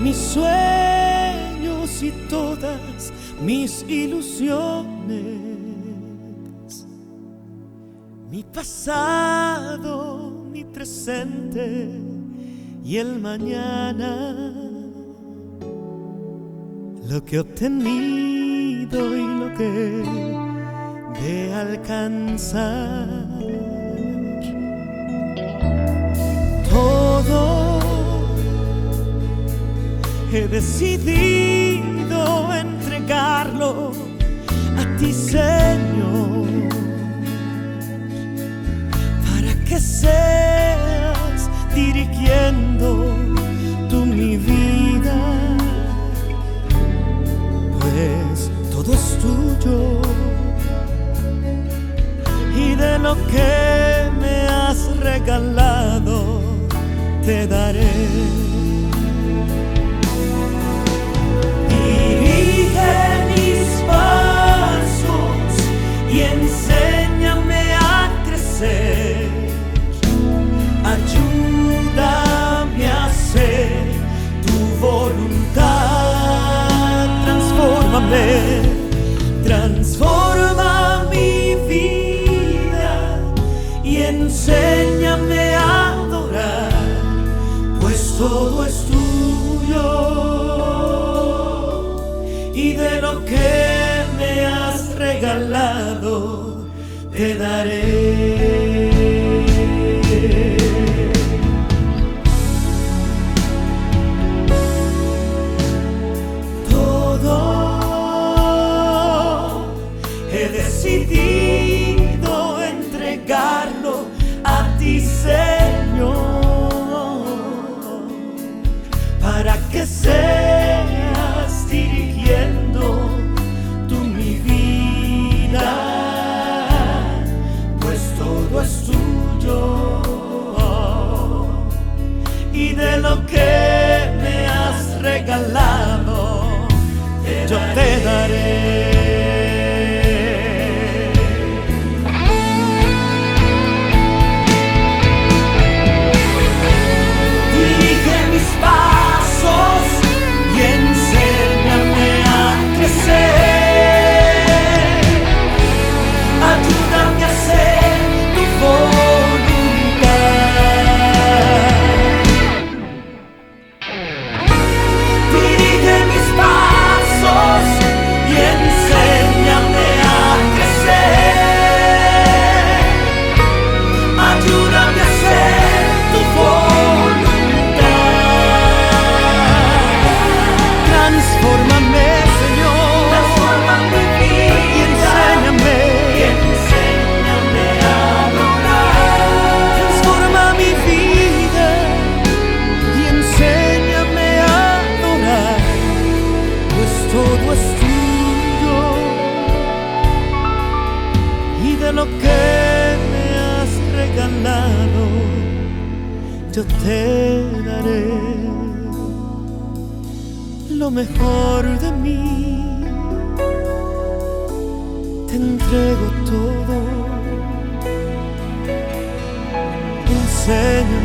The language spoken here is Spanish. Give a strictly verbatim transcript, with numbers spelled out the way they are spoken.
mis sueños y todas mis ilusiones, mi pasado, mi presente y el mañana, lo que he obtenido y lo que de alcanzar. Todo he decidido entregarlo a ti, Señor, para que seas dirigiendo tú mi vida, pues todo es tuyo. Y de lo que me has regalado te daré. Dirige mis pasos y enséñame a crecer. Ayúdame a hacer tu voluntad. Transfórmame, transforma mi vida y enséñame a adorar, pues todo es tuyo y de lo que me has regalado te daré. Todo he decidido entregarlo a ti, Señor, para que seas dirigiendo tú mi vida, pues todo es tuyo y de lo que me has regalado yo te daré. Lo que me has regalado yo te daré. Lo mejor de mí te entrego todo. Enséñame